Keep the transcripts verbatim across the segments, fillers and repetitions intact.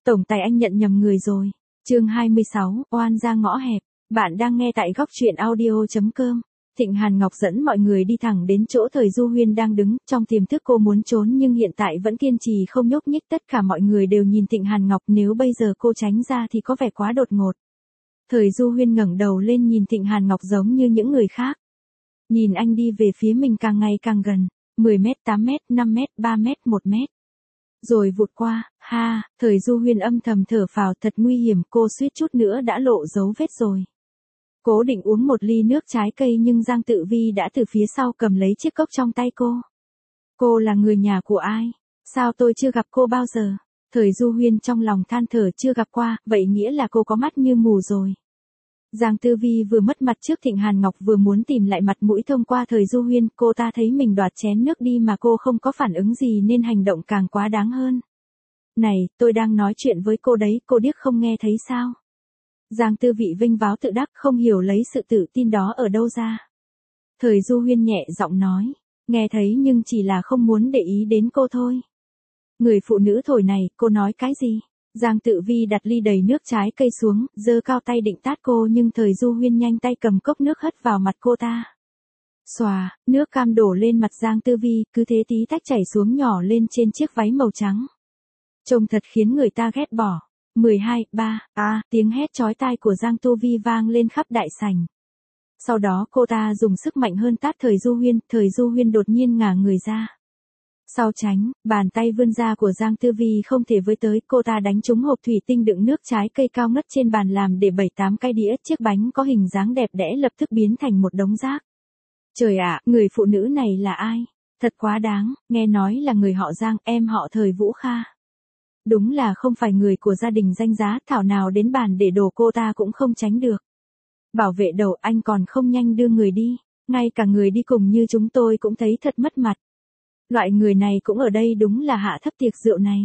Tổng tài anh nhận nhầm người rồi. Chương hai mươi sáu, oan ra ngõ hẹp. Bạn đang nghe tại góc truyện audio chấm com. Thịnh Hàn Ngọc dẫn mọi người đi thẳng đến chỗ Thời Du Huyên đang đứng, trong tiềm thức cô muốn trốn nhưng hiện tại vẫn kiên trì không nhúc nhích, tất cả mọi người đều nhìn Thịnh Hàn Ngọc, nếu bây giờ cô tránh ra thì có vẻ quá đột ngột. Thời Du Huyên ngẩng đầu lên nhìn Thịnh Hàn Ngọc giống như những người khác. Nhìn anh đi về phía mình càng ngày càng gần, mười mét, tám mét, năm mét, ba mét, một mét. Rồi vụt qua, ha, Thời Du Huyên âm thầm thở phào, thật nguy hiểm, cô suýt chút nữa đã lộ dấu vết rồi. Cố định uống một ly nước trái cây nhưng Giang Tự Vi đã từ phía sau cầm lấy chiếc cốc trong tay cô. Cô là người nhà của ai? Sao tôi chưa gặp cô bao giờ? Thời Du Huyên trong lòng than thở, chưa gặp qua, vậy nghĩa là cô có mắt như mù rồi. Giang Tư Vi vừa mất mặt trước Thịnh Hàn Ngọc vừa muốn tìm lại mặt mũi thông qua Thời Du Huyên, cô ta thấy mình đoạt chén nước đi mà cô không có phản ứng gì nên hành động càng quá đáng hơn. Này, tôi đang nói chuyện với cô đấy, cô điếc không nghe thấy sao? Giang Tư Vị vinh váo tự đắc, không hiểu lấy sự tự tin đó ở đâu ra. Thời Du Huyên nhẹ giọng nói, nghe thấy nhưng chỉ là không muốn để ý đến cô thôi. Người phụ nữ thổi này, cô nói cái gì? Giang Tự Vi đặt ly đầy nước trái cây xuống, giơ cao tay định tát cô nhưng Thời Du Huyên nhanh tay cầm cốc nước hất vào mặt cô ta. Xòa, nước cam đổ lên mặt Giang Tư Vi, cứ thế tí tách chảy xuống nhỏ lên trên chiếc váy màu trắng. Trông thật khiến người ta ghét bỏ. mười hai, ba, a, tiếng hét chói tai của Giang Tu Vi vang lên khắp đại sảnh. Sau đó cô ta dùng sức mạnh hơn tát Thời Du Huyên, Thời Du Huyên đột nhiên ngả người ra. Sau tránh, bàn tay vươn ra của Giang Tư Vi không thể với tới, cô ta đánh trúng hộp thủy tinh đựng nước trái cây cao ngất trên bàn làm để bảy tám cái đĩa, chiếc bánh có hình dáng đẹp đẽ lập tức biến thành một đống rác. Trời ạ, người phụ nữ này là ai? Thật quá đáng, nghe nói là người họ Giang, em họ Thời Vũ Kha. Đúng là không phải người của gia đình danh giá, thảo nào đến bàn để đổ cô ta cũng không tránh được. Bảo vệ đầu, anh còn không nhanh đưa người đi, ngay cả người đi cùng như chúng tôi cũng thấy thật mất mặt. Loại người này cũng ở đây đúng là hạ thấp tiệc rượu này.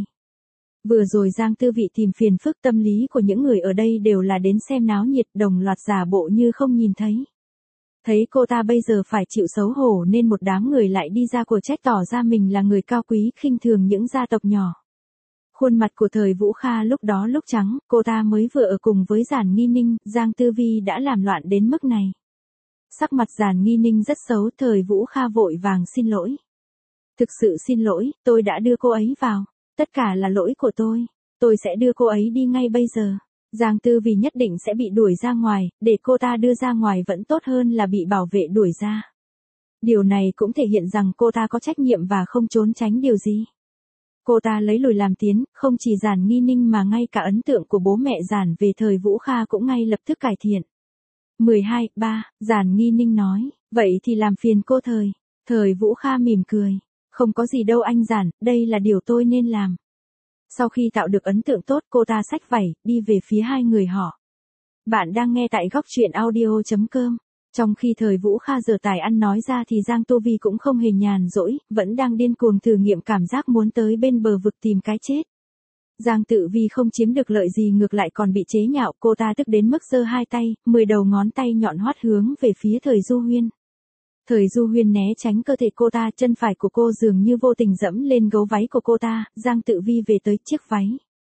Vừa rồi Giang Tư Vị tìm phiền phức, tâm lý của những người ở đây đều là đến xem náo nhiệt, đồng loạt giả bộ như không nhìn thấy. Thấy cô ta bây giờ phải chịu xấu hổ nên một đám người lại đi ra của trách tỏ ra mình là người cao quý, khinh thường những gia tộc nhỏ. Khuôn mặt của Thời Vũ Kha lúc đó lúc trắng, cô ta mới vừa ở cùng với Giản Nghi Ninh, Giang Tư Vi đã làm loạn đến mức này. Sắc mặt Giản Nghi Ninh rất xấu, Thời Vũ Kha vội vàng xin lỗi. Thực sự xin lỗi, tôi đã đưa cô ấy vào. Tất cả là lỗi của tôi. Tôi sẽ đưa cô ấy đi ngay bây giờ. Giang Tư Vi nhất định sẽ bị đuổi ra ngoài, để cô ta đưa ra ngoài vẫn tốt hơn là bị bảo vệ đuổi ra. Điều này cũng thể hiện rằng cô ta có trách nhiệm và không trốn tránh điều gì. Cô ta lấy lùi làm tiến, không chỉ Giản Nghi Ninh mà ngay cả ấn tượng của bố mẹ Giản về Thời Vũ Kha cũng ngay lập tức cải thiện. mười hai, ba, Giản Nghi Ninh nói, vậy thì làm phiền cô Thời. Thời Vũ Kha mỉm cười. Không có gì đâu anh Giản, đây là điều tôi nên làm. Sau khi tạo được ấn tượng tốt, cô ta xách vảy, đi về phía hai người họ. Bạn đang nghe tại góc truyện audio chấm com. Trong khi Thời Vũ Kha giở tài ăn nói ra thì Giang Tô Vi cũng không hề nhàn rỗi, vẫn đang điên cuồng thử nghiệm cảm giác muốn tới bên bờ vực tìm cái chết. Giang Tự Vi không chiếm được lợi gì ngược lại còn bị chế nhạo, cô ta tức đến mức giơ hai tay, mười đầu ngón tay nhọn hoắt hướng về phía Thời Du Huyên. Thời Du Huyên né tránh cơ thể cô ta, chân phải của cô dường như vô tình dẫm lên gấu váy của cô ta, Giang Tự Vi về tới chiếc váy.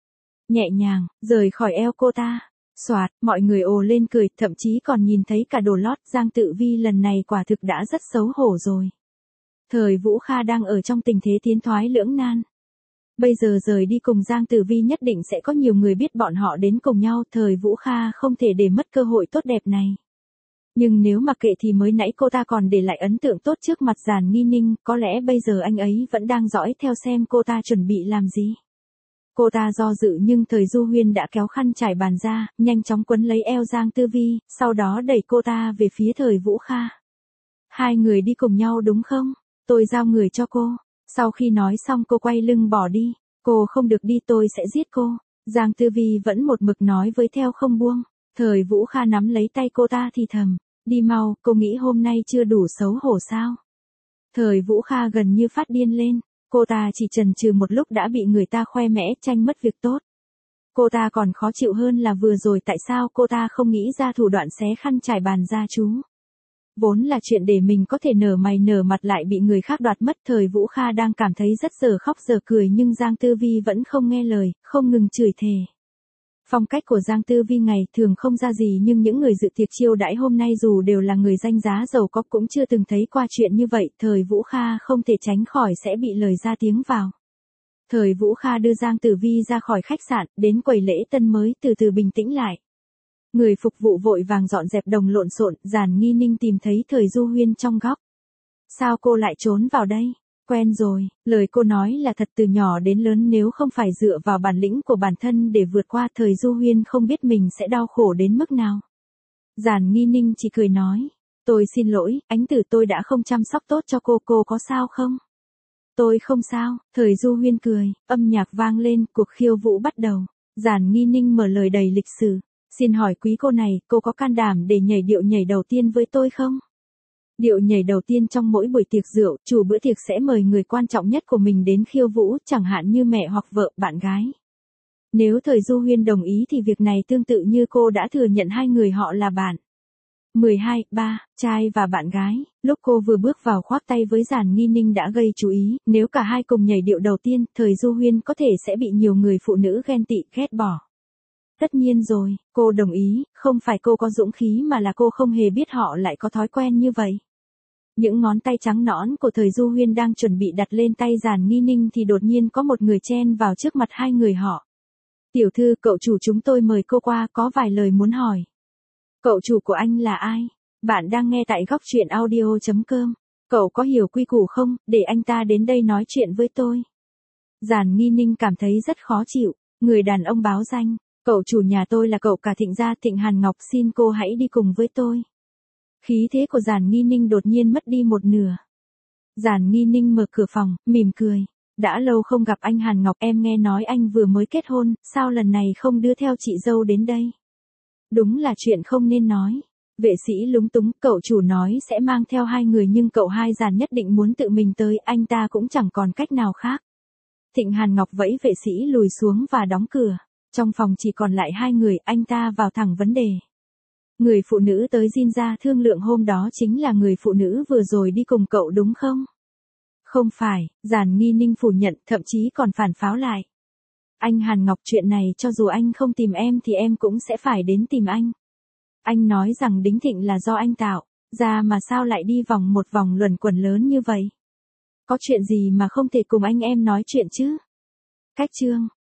Nhẹ nhàng, rời khỏi eo cô ta. Soạt, mọi người ồ lên cười, thậm chí còn nhìn thấy cả đồ lót, Giang Tự Vi lần này quả thực đã rất xấu hổ rồi. Thời Vũ Kha đang ở trong tình thế tiến thoái lưỡng nan. Bây giờ rời đi cùng Giang Tự Vi nhất định sẽ có nhiều người biết bọn họ đến cùng nhau, Thời Vũ Kha không thể để mất cơ hội tốt đẹp này. Nhưng nếu mặc kệ thì mới nãy cô ta còn để lại ấn tượng tốt trước mặt Giản Nghi Ninh, có lẽ bây giờ anh ấy vẫn đang dõi theo xem cô ta chuẩn bị làm gì. Cô ta do dự nhưng Thời Du Huyên đã kéo khăn trải bàn ra, nhanh chóng quấn lấy eo Giang Tư Vi, sau đó đẩy cô ta về phía Thời Vũ Kha. Hai người đi cùng nhau đúng không? Tôi giao người cho cô. Sau khi nói xong cô quay lưng bỏ đi. Cô không được đi, tôi sẽ giết cô. Giang Tư Vi vẫn một mực nói với theo không buông. Thời Vũ Kha nắm lấy tay cô ta thì thầm. Đi mau, cô nghĩ hôm nay chưa đủ xấu hổ sao? Thời Vũ Kha gần như phát điên lên. Cô ta chỉ chần chừ một lúc đã bị người ta khoe mẽ tranh mất việc tốt. Cô ta còn khó chịu hơn là vừa rồi tại sao cô ta không nghĩ ra thủ đoạn xé khăn trải bàn ra chú. Vốn là chuyện để mình có thể nở mày nở mặt lại bị người khác đoạt mất. Thời Vũ Kha đang cảm thấy rất giờ khóc giờ cười nhưng Giang Tư Vi vẫn không nghe lời, không ngừng chửi thề. Phong cách của Giang Tư Vi ngày thường không ra gì nhưng những người dự tiệc chiêu đãi hôm nay dù đều là người danh giá giàu có cũng chưa từng thấy qua chuyện như vậy. Thời Vũ Kha không thể tránh khỏi sẽ bị lời ra tiếng vào. Thời Vũ Kha đưa Giang Tử Vi ra khỏi khách sạn, đến quầy lễ tân mới từ từ bình tĩnh lại. Người phục vụ vội vàng dọn dẹp đồng lộn xộn, Giản Nghi Ninh tìm thấy Thời Du Huyên trong góc. Sao cô lại trốn vào đây? Quen rồi, lời cô nói là thật, từ nhỏ đến lớn nếu không phải dựa vào bản lĩnh của bản thân để vượt qua. Thời Du Huyên không biết mình sẽ đau khổ đến mức nào. Giản Nghi Ninh chỉ cười nói, tôi xin lỗi, ánh tử tôi đã không chăm sóc tốt cho cô, cô có sao không? Tôi không sao. Thời Du Huyên cười, âm nhạc vang lên, cuộc khiêu vũ bắt đầu. Giản Nghi Ninh mở lời đầy lịch sử, xin hỏi quý cô này, cô có can đảm để nhảy điệu nhảy đầu tiên với tôi không? Điệu nhảy đầu tiên trong mỗi buổi tiệc rượu, chủ bữa tiệc sẽ mời người quan trọng nhất của mình đến khiêu vũ, chẳng hạn như mẹ hoặc vợ, bạn gái. Nếu Thời Du Huyên đồng ý thì việc này tương tự như cô đã thừa nhận hai người họ là bạn. mười hai, ba, trai và bạn gái. Lúc cô vừa bước vào khoác tay với Giản Nghi Ninh đã gây chú ý, nếu cả hai cùng nhảy điệu đầu tiên, Thời Du Huyên có thể sẽ bị nhiều người phụ nữ ghen tị, ghét bỏ. Tất nhiên rồi, cô đồng ý, không phải cô có dũng khí mà là cô không hề biết họ lại có thói quen như vậy. Những ngón tay trắng nõn của Thời Du Huyên đang chuẩn bị đặt lên tay Giản Nghi Ninh thì đột nhiên có một người chen vào trước mặt hai người họ. Tiểu thư, cậu chủ chúng tôi mời cô qua, có vài lời muốn hỏi. Cậu chủ của anh là ai? Bạn đang nghe tại góc truyện audio chấm com. Cậu có hiểu quy củ không, để anh ta đến đây nói chuyện với tôi. Giản Nghi Ninh cảm thấy rất khó chịu. Người đàn ông báo danh, cậu chủ nhà tôi là cậu cả Thịnh gia, Thịnh Hàn Ngọc, xin cô hãy đi cùng với tôi. Khí thế của Giản Nghi Ninh đột nhiên mất đi một nửa. Giản Nghi Ninh mở cửa phòng, mỉm cười. Đã lâu không gặp anh Hàn Ngọc, em nghe nói anh vừa mới kết hôn, sao lần này không đưa theo chị dâu đến đây? Đúng là chuyện không nên nói. Vệ sĩ lúng túng, cậu chủ nói sẽ mang theo hai người nhưng cậu hai Giản nhất định muốn tự mình tới, anh ta cũng chẳng còn cách nào khác. Thịnh Hàn Ngọc vẫy vệ sĩ lùi xuống và đóng cửa. Trong phòng chỉ còn lại hai người, anh ta vào thẳng vấn đề. Người phụ nữ tới Jin gia thương lượng hôm đó chính là người phụ nữ vừa rồi đi cùng cậu đúng không? Không phải, Giản Nghi Ninh phủ nhận, thậm chí còn phản pháo lại. Anh Hàn Ngọc, chuyện này cho dù anh không tìm em thì em cũng sẽ phải đến tìm anh. Anh nói rằng đính thịnh là do anh tạo ra mà sao lại đi vòng một vòng luẩn quẩn lớn như vậy? Có chuyện gì mà không thể cùng anh em nói chuyện chứ? Cách chương